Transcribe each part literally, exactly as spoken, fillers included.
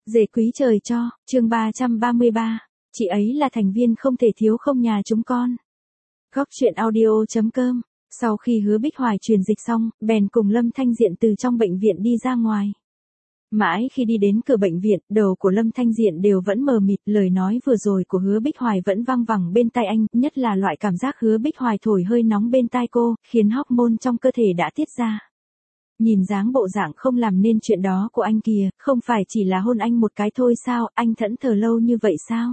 Dề quý trời cho, chương ba trăm ba mươi ba, chị ấy là thành viên không thể thiếu không nhà chúng con. Góc truyện audio.com, sau khi Hứa Bích Hoài truyền dịch xong, bèn cùng Lâm Thanh Diện từ trong bệnh viện đi ra ngoài. Mãi khi đi đến cửa bệnh viện, đầu của Lâm Thanh Diện đều vẫn mờ mịt, lời nói vừa rồi của Hứa Bích Hoài vẫn vang vẳng bên tai anh, nhất là loại cảm giác Hứa Bích Hoài thổi hơi nóng bên tai cô, khiến hormone trong cơ thể đã tiết ra. Nhìn dáng bộ dạng không làm nên chuyện đó của anh kìa, không phải chỉ là hôn anh một cái thôi sao, anh thẫn thờ lâu như vậy sao?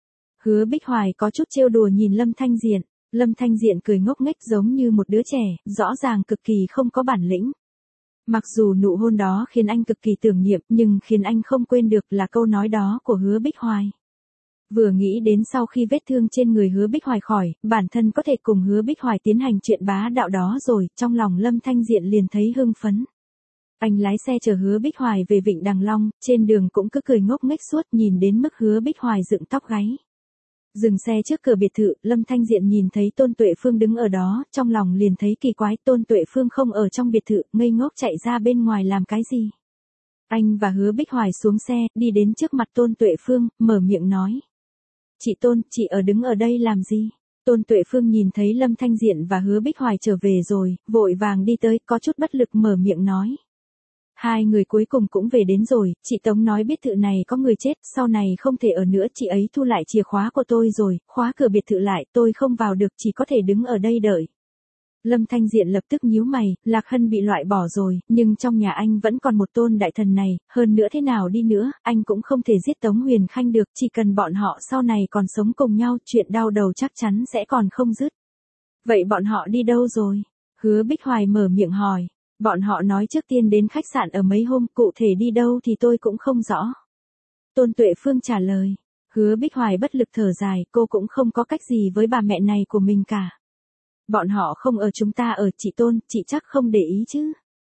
Hứa Bích Hoài có chút trêu đùa nhìn Lâm Thanh Diện, Lâm Thanh Diện cười ngốc nghếch giống như một đứa trẻ, rõ ràng cực kỳ không có bản lĩnh. Mặc dù nụ hôn đó khiến anh cực kỳ tưởng niệm, nhưng khiến anh không quên được là câu nói đó của Hứa Bích Hoài. Vừa nghĩ đến sau khi vết thương trên người Hứa Bích Hoài khỏi, bản thân có thể cùng Hứa Bích Hoài tiến hành chuyện bá đạo đó rồi, trong lòng Lâm Thanh Diện liền thấy hưng phấn. Anh lái xe chở Hứa Bích Hoài về Vịnh Đằng Long, trên đường cũng cứ cười ngốc nghếch suốt, nhìn đến mức Hứa Bích Hoài dựng tóc gáy. Dừng xe trước cửa biệt thự, Lâm Thanh Diện nhìn thấy Tôn Tuệ Phương đứng ở đó, trong lòng liền thấy kỳ quái, Tôn Tuệ Phương không ở trong biệt thự, ngây ngốc chạy ra bên ngoài làm cái gì. Anh và Hứa Bích Hoài xuống xe, đi đến trước mặt Tôn Tuệ Phương, mở miệng nói. Chị Tôn, chị ở đứng ở đây làm gì? Tôn Tuệ Phương nhìn thấy Lâm Thanh Diện và Hứa Bích Hoài trở về rồi, vội vàng đi tới, có chút bất lực mở miệng nói. Hai người cuối cùng cũng về đến rồi, chị Tống nói biết thự này có người chết, sau này không thể ở nữa, chị ấy thu lại chìa khóa của tôi rồi, khóa cửa biệt thự lại, tôi không vào được, chỉ có thể đứng ở đây đợi. Lâm Thanh Diện lập tức nhíu mày, Lạc Hân bị loại bỏ rồi, nhưng trong nhà anh vẫn còn một Tôn đại thần này, hơn nữa thế nào đi nữa, anh cũng không thể giết Tống Huyền Khanh được, chỉ cần bọn họ sau này còn sống cùng nhau, chuyện đau đầu chắc chắn sẽ còn không dứt. Vậy bọn họ đi đâu rồi? Hứa Bích Hoài mở miệng hỏi. Bọn họ nói trước tiên đến khách sạn ở mấy hôm, cụ thể đi đâu thì tôi cũng không rõ. Tôn Tuệ Phương trả lời. Hứa Bích Hoài bất lực thở dài, cô cũng không có cách gì với bà mẹ này của mình cả. Bọn họ không ở chúng ta ở, chị Tôn, chị chắc không để ý chứ?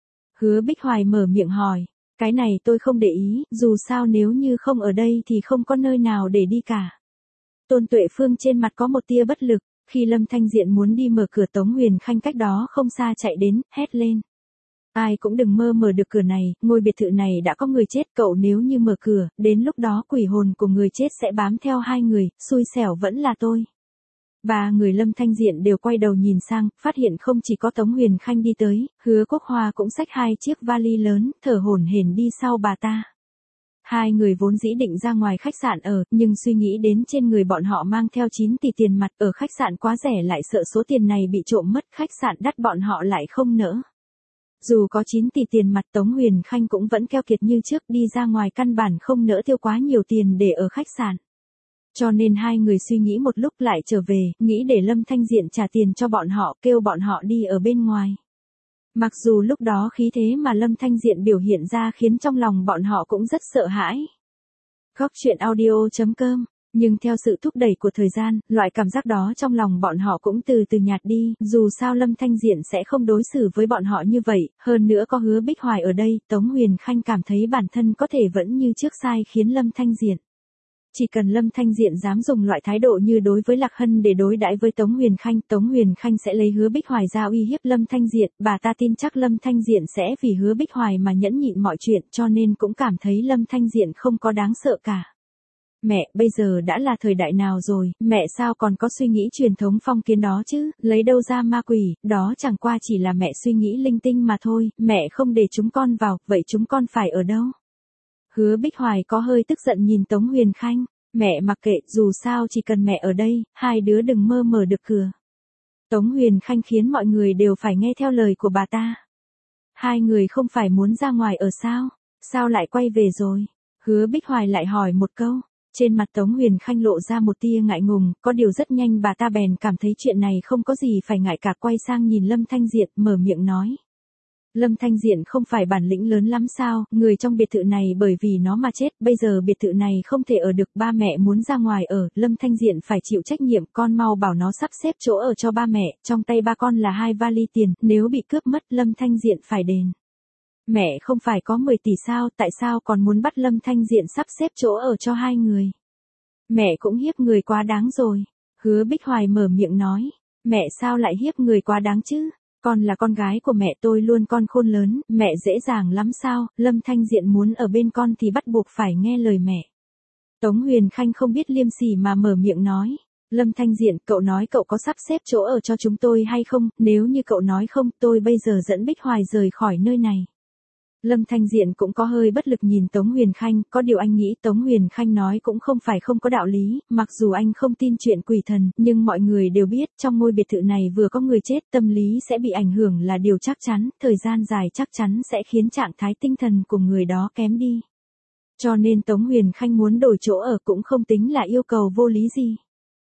Hứa Bích Hoài mở miệng hỏi. Cái này tôi không để ý, dù sao nếu như không ở đây thì không có nơi nào để đi cả. Tôn Tuệ Phương trên mặt có một tia bất lực, khi Lâm Thanh Diện muốn đi mở cửa, Tống Huyền Khanh cách đó không xa chạy đến, hét lên. Ai cũng đừng mơ mở được cửa này, ngôi biệt thự này đã có người chết, cậu nếu như mở cửa, đến lúc đó quỷ hồn của người chết sẽ bám theo hai người, xui xẻo vẫn là tôi. Ba người Lâm Thanh Diện đều quay đầu nhìn sang, phát hiện không chỉ có Tống Huyền Khanh đi tới, Hứa Quốc Hoa cũng xách hai chiếc vali lớn, thở hổn hển đi sau bà ta. Hai người vốn dĩ định ra ngoài khách sạn ở, nhưng suy nghĩ đến trên người bọn họ mang theo chín tỷ tiền mặt, ở khách sạn quá rẻ lại sợ số tiền này bị trộm mất, khách sạn đắt bọn họ lại không nỡ. Dù có chín tỷ tiền mặt, Tống Huyền Khanh cũng vẫn keo kiệt như trước, đi ra ngoài căn bản không nỡ tiêu quá nhiều tiền để ở khách sạn. Cho nên hai người suy nghĩ một lúc lại trở về, nghĩ để Lâm Thanh Diện trả tiền cho bọn họ, kêu bọn họ đi ở bên ngoài. Mặc dù lúc đó khí thế mà Lâm Thanh Diện biểu hiện ra khiến trong lòng bọn họ cũng rất sợ hãi. Góc truyện audio.com, nhưng theo sự thúc đẩy của thời gian, loại cảm giác đó trong lòng bọn họ cũng từ từ nhạt đi, dù sao Lâm Thanh Diện sẽ không đối xử với bọn họ như vậy, hơn nữa có Hứa Bích Hoài ở đây, Tống Huyền Khanh cảm thấy bản thân có thể vẫn như trước sai khiến Lâm Thanh Diện. Chỉ cần Lâm Thanh Diện dám dùng loại thái độ như đối với Lạc Hân để đối đãi với Tống Huyền Khanh, Tống Huyền Khanh sẽ lấy Hứa Bích Hoài ra uy hiếp Lâm Thanh Diện, bà ta tin chắc Lâm Thanh Diện sẽ vì Hứa Bích Hoài mà nhẫn nhịn mọi chuyện, cho nên cũng cảm thấy Lâm Thanh Diện không có đáng sợ cả. Mẹ, bây giờ đã là thời đại nào rồi, mẹ sao còn có suy nghĩ truyền thống phong kiến đó chứ, lấy đâu ra ma quỷ, đó chẳng qua chỉ là mẹ suy nghĩ linh tinh mà thôi, mẹ không để chúng con vào, vậy chúng con phải ở đâu? Hứa Bích Hoài có hơi tức giận nhìn Tống Huyền Khanh, mẹ mặc kệ, dù sao chỉ cần mẹ ở đây, hai đứa đừng mơ mở được cửa. Tống Huyền Khanh khiến mọi người đều phải nghe theo lời của bà ta. Hai người không phải muốn ra ngoài ở sao, sao lại quay về rồi? Hứa Bích Hoài lại hỏi một câu. Trên mặt Tống Huyền Khanh lộ ra một tia ngại ngùng, có điều rất nhanh bà ta bèn cảm thấy chuyện này không có gì phải ngại cả, quay sang nhìn Lâm Thanh Diện, mở miệng nói. Lâm Thanh Diện không phải bản lĩnh lớn lắm sao, người trong biệt thự này bởi vì nó mà chết, bây giờ biệt thự này không thể ở được, ba mẹ muốn ra ngoài ở, Lâm Thanh Diện phải chịu trách nhiệm, con mau bảo nó sắp xếp chỗ ở cho ba mẹ, trong tay ba con là hai vali tiền, nếu bị cướp mất Lâm Thanh Diện phải đền. Mẹ không phải có mười tỷ sao, tại sao còn muốn bắt Lâm Thanh Diện sắp xếp chỗ ở cho hai người? Mẹ cũng hiếp người quá đáng rồi. Hứa Bích Hoài mở miệng nói. Mẹ sao lại hiếp người quá đáng chứ? Con là con gái của mẹ, tôi luôn con khôn lớn, mẹ dễ dàng lắm sao, Lâm Thanh Diện muốn ở bên con thì bắt buộc phải nghe lời mẹ. Tống Huyền Khanh không biết liêm sỉ mà mở miệng nói. Lâm Thanh Diện, cậu nói cậu có sắp xếp chỗ ở cho chúng tôi hay không, nếu như cậu nói không, tôi bây giờ dẫn Bích Hoài rời khỏi nơi này. Lâm Thanh Diện cũng có hơi bất lực nhìn Tống Huyền Khanh, có điều anh nghĩ Tống Huyền Khanh nói cũng không phải không có đạo lý, mặc dù anh không tin chuyện quỷ thần, nhưng mọi người đều biết trong ngôi biệt thự này vừa có người chết, tâm lý sẽ bị ảnh hưởng là điều chắc chắn, thời gian dài chắc chắn sẽ khiến trạng thái tinh thần của người đó kém đi. Cho nên Tống Huyền Khanh muốn đổi chỗ ở cũng không tính là yêu cầu vô lý gì.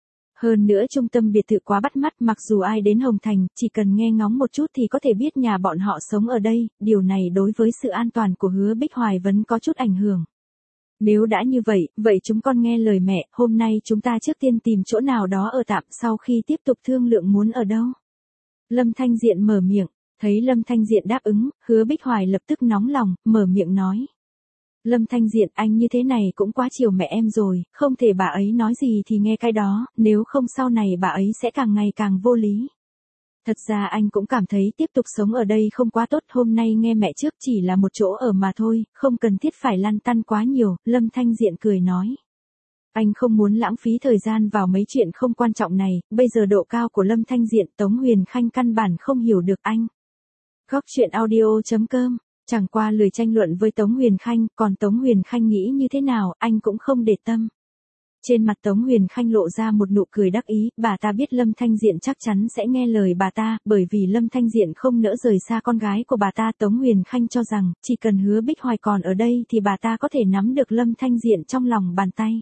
Hơn nữa trung tâm biệt thự quá bắt mắt, mặc dù ai đến Hồng Thành, chỉ cần nghe ngóng một chút thì có thể biết nhà bọn họ sống ở đây, điều này đối với sự an toàn của Hứa Bích Hoài vẫn có chút ảnh hưởng. Nếu đã như vậy, vậy chúng con nghe lời mẹ, hôm nay chúng ta trước tiên tìm chỗ nào đó ở tạm, sau khi tiếp tục thương lượng muốn ở đâu. Lâm Thanh Diện mở miệng, thấy Lâm Thanh Diện đáp ứng, Hứa Bích Hoài lập tức nóng lòng, mở miệng nói. Lâm Thanh Diện, anh như thế này cũng quá chiều mẹ em rồi, không thể bà ấy nói gì thì nghe cái đó, nếu không sau này bà ấy sẽ càng ngày càng vô lý. Thật ra anh cũng cảm thấy tiếp tục sống ở đây không quá tốt, hôm nay nghe mẹ trước chỉ là một chỗ ở mà thôi, không cần thiết phải lăn tăn quá nhiều, Lâm Thanh Diện cười nói. Anh không muốn lãng phí thời gian vào mấy chuyện không quan trọng này, bây giờ độ cao của Lâm Thanh Diện, Tống Huyền Khanh căn bản không hiểu được anh. Góc truyện audio chấm com. Chẳng qua lười tranh luận với Tống Huyền Khanh, còn Tống Huyền Khanh nghĩ như thế nào, anh cũng không để tâm. Trên mặt Tống Huyền Khanh lộ ra một nụ cười đắc ý, bà ta biết Lâm Thanh Diện chắc chắn sẽ nghe lời bà ta, bởi vì Lâm Thanh Diện không nỡ rời xa con gái của bà ta. Tống Huyền Khanh cho rằng, chỉ cần Hứa Bích Hoài còn ở đây thì bà ta có thể nắm được Lâm Thanh Diện trong lòng bàn tay.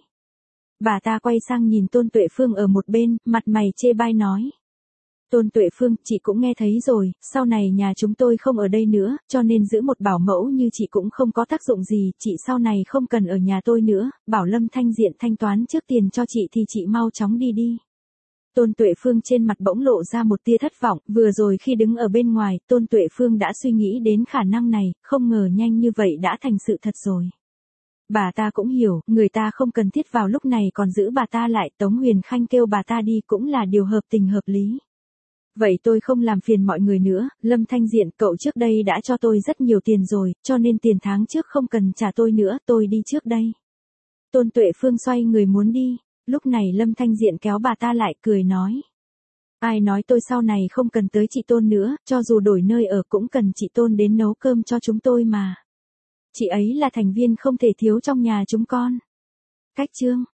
Bà ta quay sang nhìn Tôn Tuệ Phương ở một bên, mặt mày chê bai nói. Tôn Tuệ Phương, chị cũng nghe thấy rồi, sau này nhà chúng tôi không ở đây nữa, cho nên giữ một bảo mẫu như chị cũng không có tác dụng gì, chị sau này không cần ở nhà tôi nữa, bảo Lâm Thanh Diện thanh toán trước tiền cho chị thì chị mau chóng đi đi. Tôn Tuệ Phương trên mặt bỗng lộ ra một tia thất vọng, vừa rồi khi đứng ở bên ngoài, Tôn Tuệ Phương đã suy nghĩ đến khả năng này, không ngờ nhanh như vậy đã thành sự thật rồi. Bà ta cũng hiểu, người ta không cần thiết vào lúc này còn giữ bà ta lại, Tống Huyền Khanh kêu bà ta đi cũng là điều hợp tình hợp lý. Vậy tôi không làm phiền mọi người nữa, Lâm Thanh Diện, cậu trước đây đã cho tôi rất nhiều tiền rồi, cho nên tiền tháng trước không cần trả tôi nữa, tôi đi trước đây. Tôn Tuệ Phương xoay người muốn đi, lúc này Lâm Thanh Diện kéo bà ta lại, cười nói. Ai nói tôi sau này không cần tới chị Tôn nữa, cho dù đổi nơi ở cũng cần chị Tôn đến nấu cơm cho chúng tôi mà. Chị ấy là thành viên không thể thiếu trong nhà chúng con. Cách chương